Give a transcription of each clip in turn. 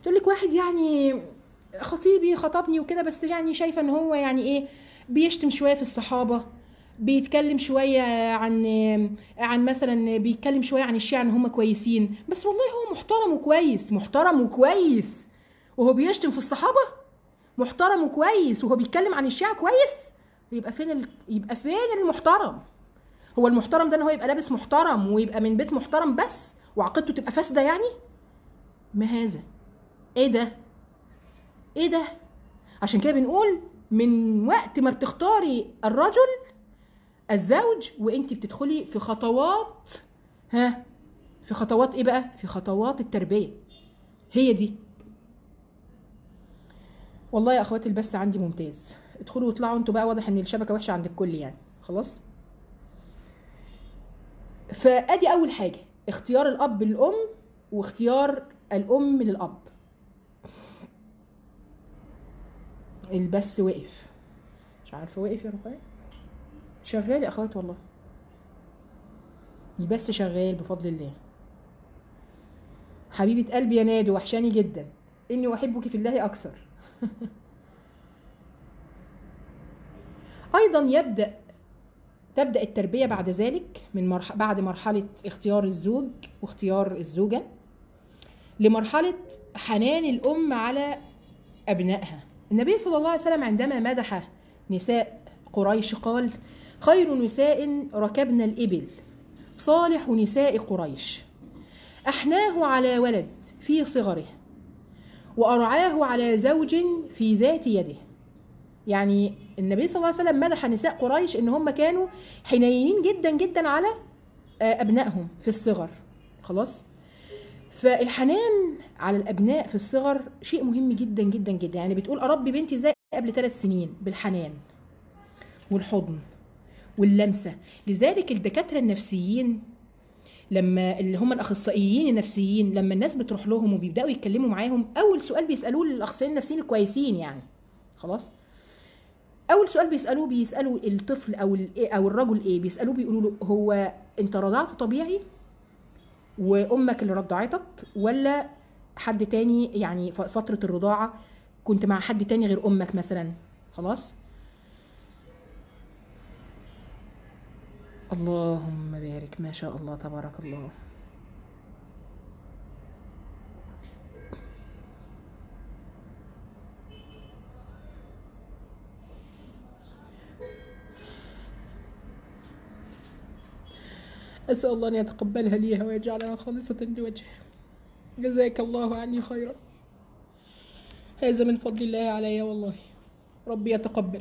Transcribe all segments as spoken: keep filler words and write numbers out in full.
تقول لك واحد يعني خطيبي خطبني وكده، بس يعني شايفه ان هو يعني ايه، بيشتم شويه في الصحابه، بيتكلم شويه عن عن مثلا بيتكلم شويه عن الشيعة ان هم كويسين، بس والله هو محترم وكويس، محترم وكويس وهو بيشتم في الصحابه، محترم وكويس وهو بيتكلم عن الشيعة كويس. يبقى فين ال... يبقى فين المحترم؟ هو المحترم ده ان هو يبقى لابس محترم ويبقى من بيت محترم بس وعقيدته تبقى فاسده يعني؟ ما هذا؟ ايه ده؟ ايه ده؟ عشان كده بنقول من وقت ما بتختاري الرجل الزوج وانت بتدخلي في خطوات، ها، في خطوات ايه بقى؟ في خطوات التربيه. هي دي. والله يا اخواتي البث عندي ممتاز، ادخلوا واطلعوا انتوا بقى، واضح ان الشبكه وحشه عند الكل يعني. خلاص. فادي اول حاجه، اختيار الاب للام واختيار الام للاب. البث وقف، مش عارفه وقف يا رفاق. شغال يا اخوات والله، البث شغال بفضل الله. حبيبه قلبي يا نادو، وحشاني جدا، اني احبك في الله اكثر. ايضا يبدا تبدا التربيه بعد ذلك من مرح... بعد مرحله اختيار الزوج واختيار الزوجه لمرحله حنان الام على ابنائها. النبي صلى الله عليه وسلم عندما مدح نساء قريش قال: خير نساء ركبن الإبل صالح نساء قريش، أحناه على ولد في صغره وأرعاه على زوج في ذات يده. يعني النبي صلى الله عليه وسلم مدح نساء قريش إن هم كانوا حنينين جدا جدا على أبنائهم في الصغر. خلاص. فالحنان على الابناء في الصغر شيء مهم جدا جدا جدا. يعني بتقول اربي بنتي ازاي قبل ثلاث سنين؟ بالحنان والحضن واللمسه. لذلك الدكاتره النفسيين لما اللي هم الاخصائيين النفسيين لما الناس بتروح لهم وبيبداوا يتكلموا معاهم، اول سؤال بيسالوه للاخصائيين النفسيين الكويسين يعني، خلاص، اول سؤال بيسالوه بيسالوا الطفل او او الرجل ايه؟ بيسالوه بيقولوا له: هو انت رضعت طبيعي وامك اللي رضعتك، ولا حد تاني؟ يعني فتره الرضاعه كنت مع حد تاني غير امك مثلا؟ خلاص. اللهم بارك، ما شاء الله تبارك الله. أسأل الله أن يتقبلها ليها ويجعلها خالصة لوجهه. جزاك الله عني خيرا، هذا من فضل الله علي والله. ربي يتقبل،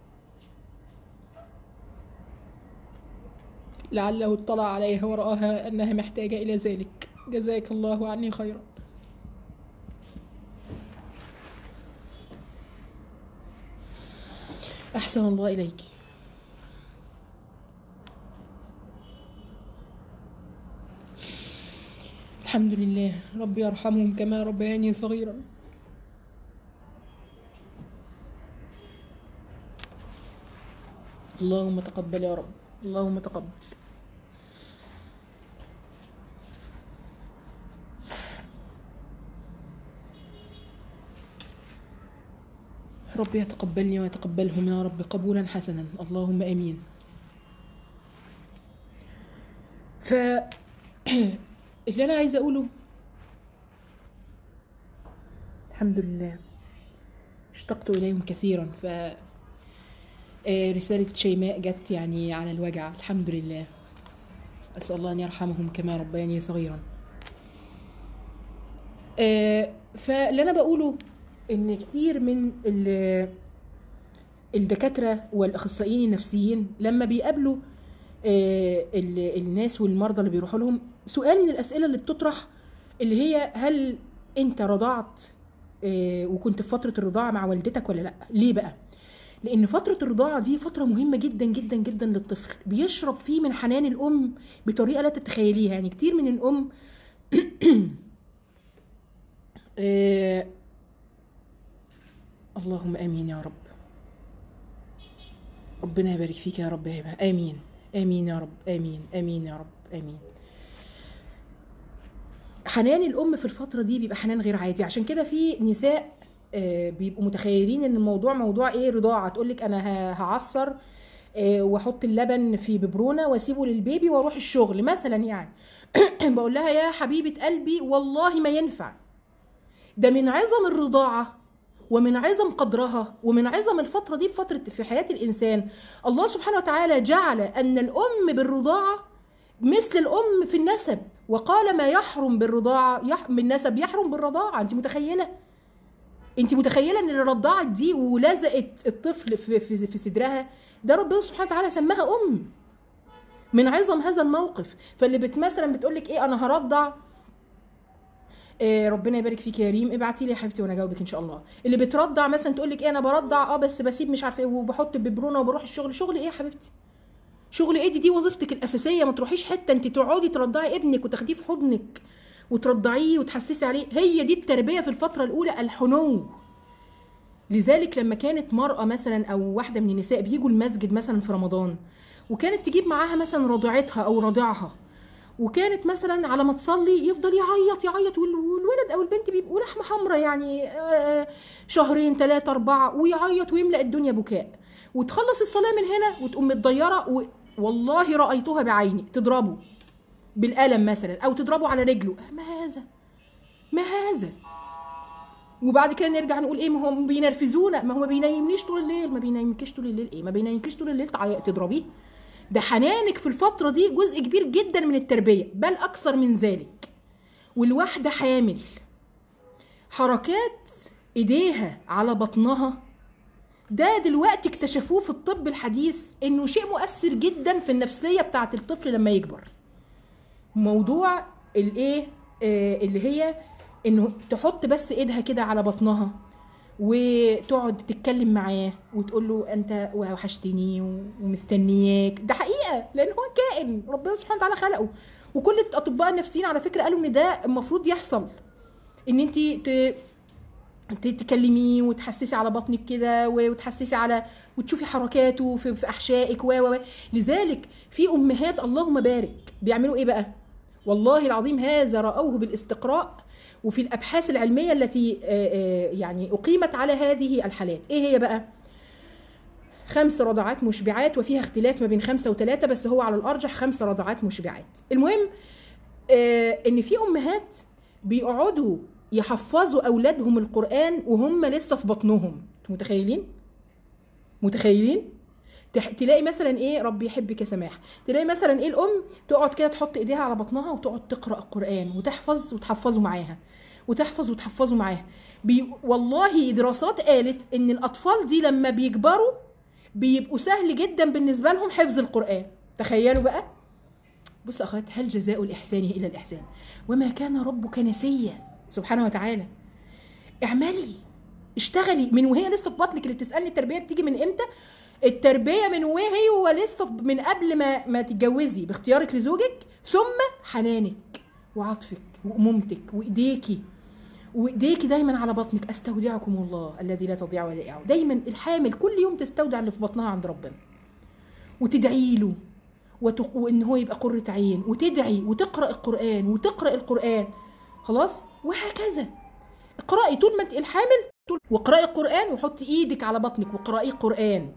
لعله اطلع عليها ورآها أنها محتاجة إلى ذلك. جزاك الله عني خيرا. أحسن الله إليك. الحمد لله. ربي يرحمهم كما ربياني صغيرا. اللهم تقبل يا رب، اللهم تقبل. ربي يتقبلني ويتقبلهم يا رب قبولا حسنا، اللهم امين. ف اللي انا عايزه اقوله، الحمد لله اشتقت اليهم كثيرا. ف رساله شيماء جت يعني على الوجع، الحمد لله. اسال الله ان يرحمهم كما ربياني صغيرا. فاللي انا بقوله ان كتير من الدكاتره والاخصائيين النفسيين لما بيقابلوا الناس والمرضى اللي بيروحوا لهم، سؤال من الاسئله اللي بتطرح اللي هي: هل انت رضعت وكنت في فتره الرضاعه مع والدتك ولا لا؟ ليه بقى؟ لان فتره الرضاعه دي فتره مهمه جدا جدا جدا للطفل، بيشرب فيه من حنان الام بطريقه لا تتخيليها. يعني كتير من الام آه اللهم امين يا رب، ربنا يبارك فيك يا رب يا هبه، امين امين يا رب، امين امين يا رب، امين. حنان الام في الفتره دي بيبقى حنان غير عادي. عشان كده في نساء آه، بيبقوا متخيلين ان الموضوع موضوع ايه، رضاعه، تقول لك انا ه- هعصر آه، واحط اللبن في ببرونه واسيبه للبيبي واروح الشغل مثلا يعني. بقول لها يا حبيبه قلبي والله ما ينفع. ده من عظم الرضاعه ومن عظم قدرها ومن عظم الفتره دي في فتره في حياه الانسان. الله سبحانه وتعالى جعل ان الام بالرضاعه مثل الام في النسب، وقال ما يحرم بالرضاعه يح... بالنسب يحرم بالرضاعه. انت متخيله؟ انت متخيله ان اللي رضعت دي ولزقت الطفل في في, في صدرها، ده ربنا سبحانه وتعالى سماها ام. من عظم هذا الموقف. فاللي بت مثلا بتقول لك ايه انا هرضع، إيه ربنا يبارك فيك يا ريم، ابعتي لي يا حبيبتي وانا اجاوبك ان شاء الله. اللي بترضع مثلا تقول لك ايه انا برضع اه بس بسيب مش عارفه ايه وبحط ببرونه وبروح الشغل. شغل ايه يا حبيبتي؟ شغل ايه؟ دي دي وظيفتك الاساسيه، ما تروحيش حته، انت تقعدي ترضعي ابنك وتاخديه في حضنك وترضعيه وتحسسي عليه. هي دي التربيه في الفتره الاولى، الحنو. لذلك لما كانت مرأة مثلا أو واحدة من النساء بيجوا المسجد مثلا في رمضان، وكانت تجيب معاها مثلا رضيعتها أو رضيعها، وكانت مثلا على ما تصلي يفضل يعيط يعيط، والولد أو البنت بيبقوا لحمة حمراء يعني آه، شهرين ثلاثة أربعة، ويعيط ويملأ الدنيا بكاء، وتخلص الصلاة من هنا وتقوم متضيرة و... والله رأيتها بعيني تضربه بالقلم مثلا أو تضربه على رجله. ما هذا؟ ما هذا؟ وبعد كده نرجع نقول ايه، ما هم بينرفزونا، ما هو ما بينيمنيش طول الليل. ما بينيمكيش طول الليل ايه؟ ما بينيمكيش طول الليل تعيق تضربيه؟ ده حنانك في الفتره دي جزء كبير جدا من التربيه، بل اكثر من ذلك. والواحده حامل حركات ايديها على بطنها، ده دلوقتي اكتشفوه في الطب الحديث انه شيء مؤثر جدا في النفسيه بتاعه الطفل لما يكبر. موضوع الايه آه اللي هي انه تحط بس ايدها كده على بطنها وتقعد تتكلم معاه وتقول له انت وحشتني ومستنياك. ده حقيقه، لان هو كائن ربنا سبحانه وتعالى خلقه. وكل الاطباء النفسيين على فكره قالوا ان ده المفروض يحصل، ان انت تكلميه وتحسسي على بطنك كده وتحسسي على وتشوفي حركاته في, في احشائك و و لذلك في امهات اللهم بارك بيعملوا ايه بقى؟ والله العظيم هذا رأوه بالاستقراء وفي الابحاث العلميه التي يعني اقيمت على هذه الحالات. ايه هي بقى؟ خمس رضعات مشبعات، وفيها اختلاف ما بين خمسه وثلاثه، بس هو على الارجح خمس رضعات مشبعات. المهم ان في امهات بيقعدوا يحفظوا اولادهم القران وهم لسه في بطنهم. متخيلين؟ متخيلين؟ تلاقي مثلا ايه، ربي يحبك يا سماح، تلاقي مثلا ايه الام تقعد كده تحط ايديها على بطنها وتقعد تقرا القران وتحفظ وتحفظه معاها وتحفظ وتحفظه معاها. بي والله دراسات قالت ان الاطفال دي لما بيكبروا بيبقوا سهل جدا بالنسبه لهم حفظ القران. تخيلوا بقى. بص اخوات، هل جزاء الاحسان الا الاحسان؟ وما كان ربك نسيا سبحانه وتعالى. اعملي، اشتغلي من وهي لسه في بطنك. اللي بتسالني التربيه بتيجي من امتى؟ التربيه من وهي ولسه من قبل ما ما تتجوزي، باختيارك لزوجك، ثم حنانك وعطفك وامومتك وايديكي وايديكي دايما على بطنك. استودعكم الله الذي لا تضيع ودائعه. دايما الحامل كل يوم تستودع اللي في بطنها عند ربنا وتدعي له وتق... وان هو يبقى قرة عين، وتدعي وتقرا القران وتقرا القران خلاص. وهكذا اقراي طول ما انت الحامل، طول واقراي القران وحطي ايدك على بطنك واقراي قران.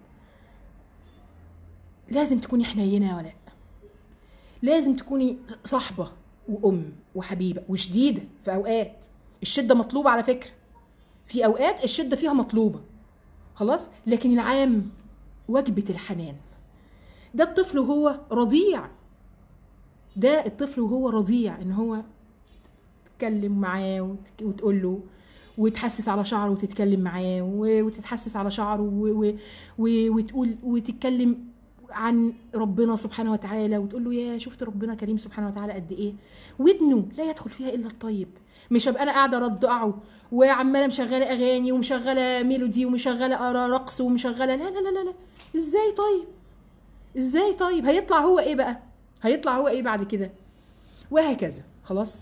لازم تكوني حنينه ولا لازم تكوني صاحبه وام وحبيبه وشديده. في اوقات الشده مطلوبه على فكره، في اوقات الشده فيها مطلوبه خلاص، لكن العام وجبه الحنان. ده الطفل وهو رضيع، ده الطفل وهو رضيع ان هو تتكلم معاه وتقول له وتحسس على شعره وتتكلم معاه وتتحسس على شعره وتقول وتتكلم عن ربنا سبحانه وتعالى وتقول له يا شفت ربنا كريم سبحانه وتعالى قد ايه. ودنه لا يدخل فيها الا الطيب. مش هبقى انا قاعده ردعه وعماله مشغله اغاني ومشغله ميلودي ومشغله رقص ومشغله لا لا لا لا. ازاي طيب؟ ازاي طيب؟ هيطلع هو ايه بقى؟ هيطلع هو ايه بعد كده؟ وهكذا. خلاص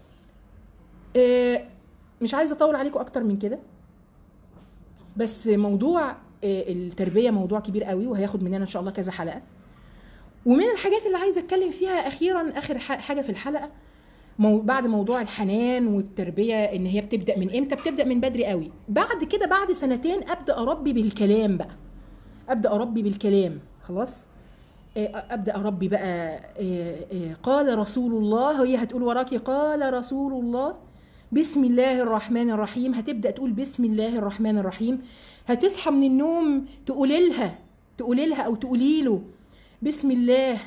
إيه، مش عايزه اطول عليكم اكتر من كده، بس موضوع التربيه موضوع كبير قوي وهياخد مننا ان شاء الله كذا حلقه. ومن الحاجات اللي عايزه اتكلم فيها اخيرا، اخر حاجه في الحلقه، مو بعد موضوع الحنان والتربيه ان هي بتبدا من امتى؟ بتبدا من بدري قوي. بعد كده بعد سنتين ابدا اربي بالكلام بقى، ابدا اربي بالكلام خلاص. ابدا اربي بقى قال رسول الله، هي هتقول وراكي قال رسول الله بسم الله الرحمن الرحيم، هتبدا تقول بسم الله الرحمن الرحيم. هتصحى من النوم تقولي لها تقولي لها او تقولي له بسم الله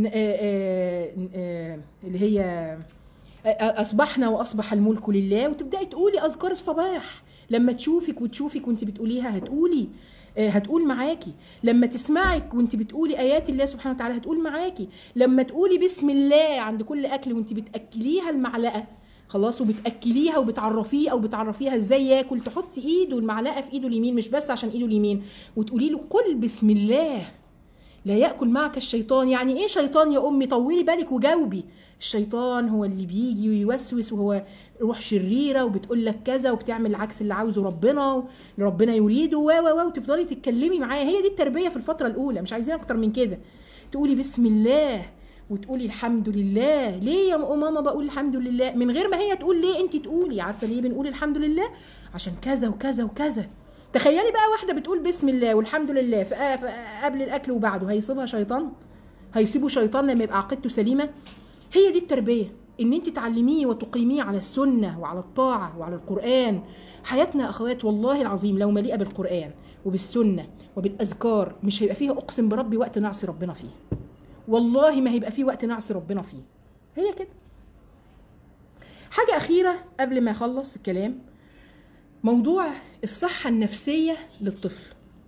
اللي هي اصبحنا واصبح الملك لله، وتبداي تقولي اذكار الصباح. لما تشوفك وتشوفك وانت بتقوليها هتقولي هتقول معاكي، لما تسمعك وانت بتقولي ايات الله سبحانه وتعالى هتقول معاكي، لما تقولي بسم الله عند كل اكل وانت بتاكليها المعلقه خلاص، وبتاكليها وبتعرفيه او بتعرفيها ازاي ياكل، تحطي ايده المعلقه في ايده اليمين مش بس عشان ايده اليمين، وتقولي له قل بسم الله لا ياكل معك الشيطان. يعني ايه شيطان يا امي؟ طولي بالك وجاوبي. الشيطان هو اللي بيجي ويوسوس، وهو روح شريره وبتقول لك كذا وبتعمل عكس اللي عاوزه ربنا ربنا يريده و و وتفضلي تتكلمي معاه. هي دي التربيه في الفتره الاولى، مش عايزين اكتر من كده. تقولي بسم الله وتقولي الحمد لله. ليه يا ماما بقول الحمد لله؟ من غير ما هي تقول ليه، انت تقولي. عارفه ليه بنقول الحمد لله؟ عشان كذا وكذا وكذا. تخيلي بقى واحده بتقول بسم الله والحمد لله في قبل الاكل وبعده، هيصيبها شيطان؟ هيسيبه شيطان لما يبقى عقيدته سليمه؟ هي دي التربيه، ان انت تعلميه وتقيميه على السنه وعلى الطاعه وعلى القران. حياتنا يا اخوات والله العظيم لو مليئه بالقران وبالسنه وبالاذكار مش هيبقى فيها اقسم بربي وقت نعصي ربنا فيه، والله ما هيبقى فيه وقت نعصي ربنا فيه. هي كده. حاجه اخيره قبل ما اخلص الكلام، موضوع الصحه النفسيه للطفل.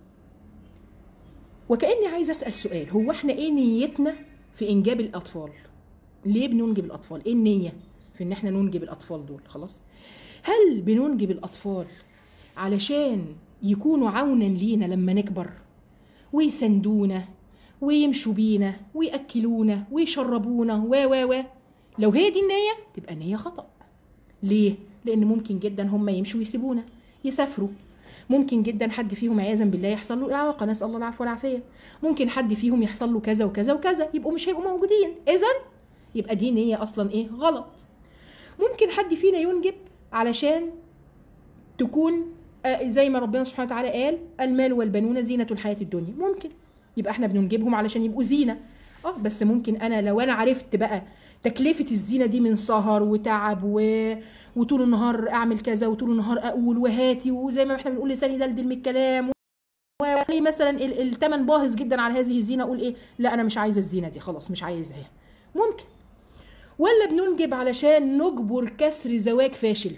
وكأني عايز اسال سؤال، هو احنا ايه نيتنا في انجاب الاطفال؟ ليه بننجب الاطفال؟ ايه النيه في ان احنا ننجب الاطفال دول؟ خلاص، هل بننجب الاطفال علشان يكونوا عونا لينا لما نكبر ويسندونا ويمشوا بينا ويأكلونا ويشربونا و و و لو هي دي النيه تبقى النيه خطأ. ليه؟ لان ممكن جدا هم يمشوا ويسيبونا يسافروا، ممكن جدا حد فيهم عياذا بالله يحصل له اعاقه، نسال الله العفو والعافيه، ممكن حد فيهم يحصل له كذا وكذا وكذا، يبقوا مش هيبقوا موجودين. اذا يبقى دي نيه اصلا ايه؟ غلط. ممكن حد فينا ينجب علشان تكون زي ما ربنا سبحانه وتعالى قال المال والبنون زينه الحياه الدنيا، ممكن يبقى احنا بننجبهم علشان يبقوا زينه. اه بس ممكن انا لو انا عرفت بقى تكلفه الزينه دي من سهر وتعب و... وطول النهار اعمل كذا وطول النهار اقول وهاتي، وزي ما احنا بنقول لساني دلدل من الكلام، ولي مثلا الثمن باهظ جدا على هذه الزينه، اقول ايه؟ لا انا مش عايزه الزينه دي، خلاص مش عايزها. ممكن. ولا بننجب علشان نجبر كسر زواج فاشل،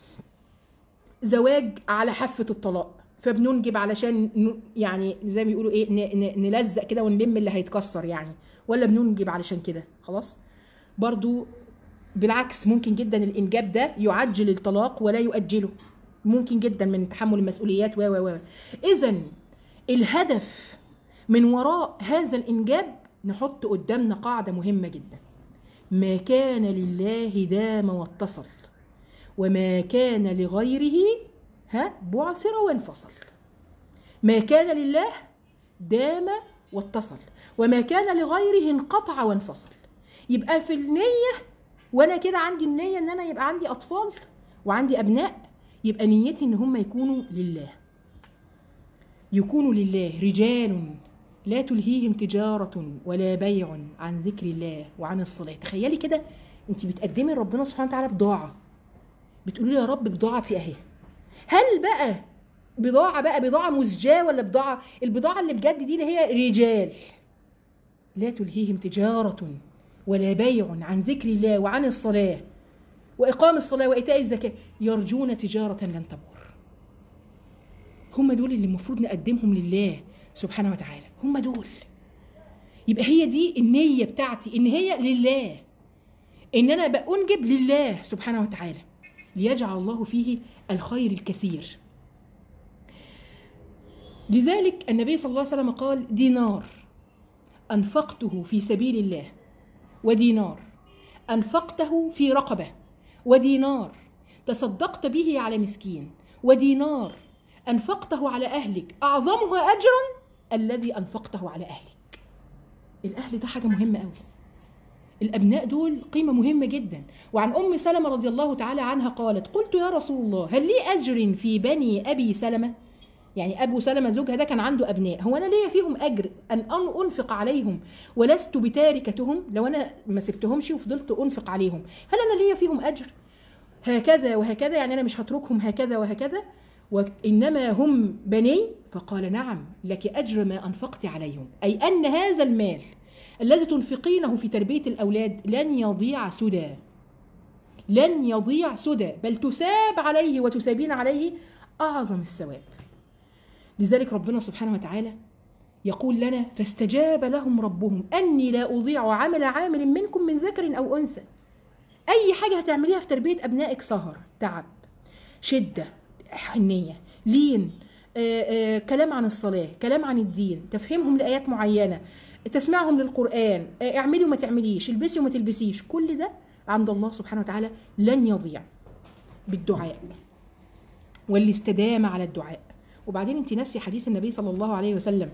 زواج على حافه الطلاق، فبننجب علشان يعني زي ما بيقولوا ايه نلزق كده ونلم اللي هيتكسر يعني. ولا بننجب علشان كده خلاص؟ برضو بالعكس، ممكن جدا الانجاب ده يعجل الطلاق ولا يؤجله، ممكن جدا من تحمل المسؤوليات و و و اذا الهدف من وراء هذا الانجاب نحط قدامنا قاعده مهمه جدا: ما كان لله دام واتصل، وما كان لغيره ها بعثر وانفصل. ما كان لله دام واتصل، وما كان لغيره انقطع وانفصل. يبقى في النية، وانا كده عندي النية ان انا يبقى عندي اطفال وعندي ابناء، يبقى نيتي ان هم يكونوا لله، يكونوا لله رجال لا تلهيهم تجارة ولا بيع عن ذكر الله وعن الصلاة. تخيلي كده انت بتقدمي لربنا سبحانه وتعالى بضاعة، بتقولي يا رب بضاعتي اهي. هل بقى بضاعة بقى بضاعة مزجاة ولا بضاعة؟ البضاعة اللي بجد دي اللي هي رجال لا تلهيهم تجارة ولا بيع عن ذكر الله وعن الصلاة وإقام الصلاة وإيتاء الزكاة يرجون تجارة لن تبور. هم دول اللي المفروض نقدمهم لله سبحانه وتعالى، هم دول. يبقى هي دي النية بتاعتي، إن هي لله، إن أنا بأنجب لله سبحانه وتعالى ليجعل الله فيه الخير الكثير. لذلك النبي صلى الله عليه وسلم قال: دينار أنفقته في سبيل الله، ودينار أنفقته في رقبة، ودينار تصدقت به على مسكين، ودينار أنفقته على أهلك أعظمها أجرا الذي أنفقته على أهلك. الأهل ده حاجة مهمة قوي. الأبناء دول قيمة مهمة جدا. وعن أم سلمة رضي الله تعالى عنها قالت: قلت يا رسول الله هل لي أجر في بني أبي سلمة؟ يعني أبو سلمة زوجها ده كان عنده أبناء، هو أنا ليا فيهم أجر أن أنفق عليهم ولست بتاركتهم؟ لو أنا ما سبتهمش وفضلت أنفق عليهم هل أنا ليا فيهم أجر؟ هكذا وهكذا، يعني أنا مش هتركهم هكذا وهكذا، وإنما هم بني. فقال: نعم لك أجر ما أنفقت عليهم، أي أن هذا المال الذي تنفقينه في تربية الأولاد لن يضيع سدى، لن يضيع سدى، بل تثاب عليه وتثابين عليه أعظم الثواب. لذلك ربنا سبحانه وتعالى يقول لنا: فاستجاب لهم ربهم أني لا أضيع عمل عامل منكم من ذكر أو أنثى. أي حاجة هتعمليها في تربية أبنائك، سهر، تعب، شدة، حنية، لين، آآ آآ كلام عن الصلاة، كلام عن الدين، تفهمهم لآيات معينة، تسمعهم للقرآن، اعملي وما تعمليش، البسي وما تلبسيش، كل ده عند الله سبحانه وتعالى لن يضيع بالدعاء واللي استدام على الدعاء. وبعدين انت ناسي حديث النبي صلى الله عليه وسلم: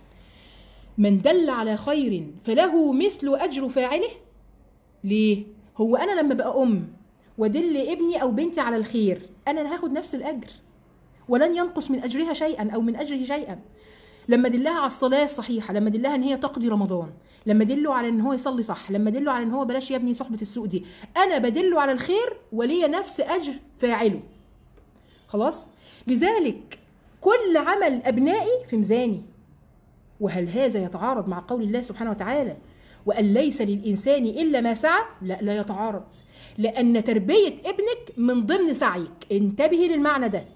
من دل على خير فله مثل أجر فاعله. ليه؟ هو أنا لما بقى أم ودل ابني أو بنتي على الخير أنا هاخد نفس الأجر ولن ينقص من أجرها شيئا أو من أجره شيئا. لما دلها على الصلاة الصحيحة، لما دلها ان هي تقضي رمضان، لما دله على ان هو يصلي صح، لما دله على ان هو بلاش يا ابني صحبة السوء دي، انا بدله على الخير ولي نفس اجر فاعله. خلاص؟ لذلك كل عمل ابنائي في ميزاني. وهل هذا يتعارض مع قول الله سبحانه وتعالى: وأن ليس للإنسان إلا ما سعى؟ لا، لا يتعارض، لأن تربية ابنك من ضمن سعيك. انتبهي للمعنى ده،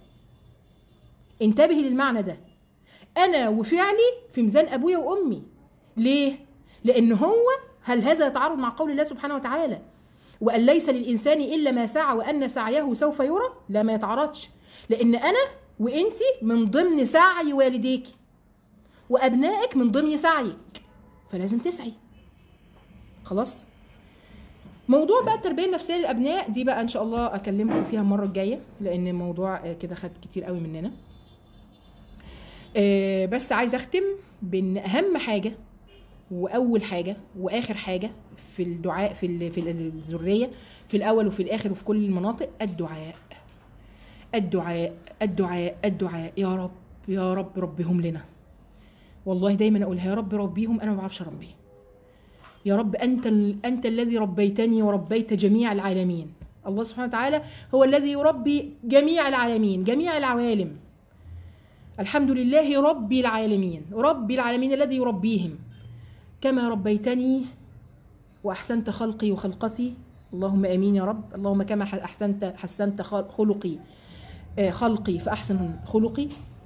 انتبهي للمعنى ده. أنا وفعلي في ميزان أبويا وأمي. ليه؟ لأن هو هل هذا يتعارض مع قول الله سبحانه وتعالى: وأن ليس للإنسان إلا ما سعى وأن سعيه سوف يرى؟ لا، ما يتعارضش، لأن أنا وإنتي من ضمن سعي والديك، وأبنائك من ضمن سعيك، فلازم تسعي. خلاص؟ موضوع بقى التربية النفسية للأبناء دي بقى إن شاء الله أكلمكم فيها المرة الجاية، لأن الموضوع كده خد كتير قوي مننا. أه بس عايز أختم بأن أهم حاجة وأول حاجة وآخر حاجة في الدعاء في في الذرية، في الأول وفي الآخر وفي كل المناطق: الدعاء الدعاء الدعاء الدعاء. يا رب يا رب ربهم لنا. والله دايما أقولها: يا رب ربيهم، أنا ما بعرفش أربي. يا رب أنت أنت الذي ربيتني وربيت جميع العالمين. الله سبحانه وتعالى هو الذي يربي جميع العالمين، جميع العوالم. الحمد لله رب العالمين، رب العالمين الذي يربيهم كما ربيتني وأحسنت خلقي وخلقتي. اللهم آمين يا رب. اللهم كما أحسنت حسنت خلقي خلقي فأحسن خلقي،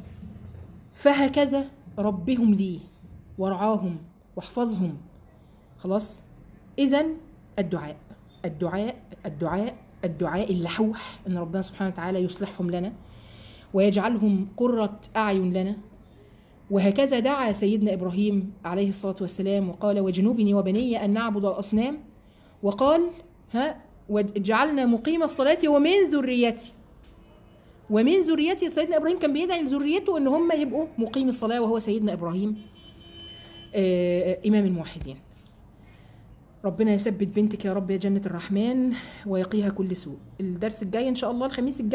فهكذا ربهم لي وارعاهم واحفظهم. خلاص؟ إذن الدعاء الدعاء الدعاء الدعاء اللحوح، إن ربنا سبحانه وتعالى يصلحهم لنا ويجعلهم قرة أعين لنا. وهكذا دعا سيدنا إبراهيم عليه الصلاة والسلام وقال: واجنبني وبني أن نعبد الأصنام، وقال: ها واجعلنا مقيم الصلاة ومن ذريتي. ومن ذريتي، سيدنا إبراهيم كان بيدعي لذريته إن هم يبقوا مقيم الصلاة، وهو سيدنا إبراهيم آه إمام الموحدين. ربنا يثبت بنتك يا رب يا جنة الرحمن ويقيها كل سوء. الدرس الجاي إن شاء الله الخميس الجاي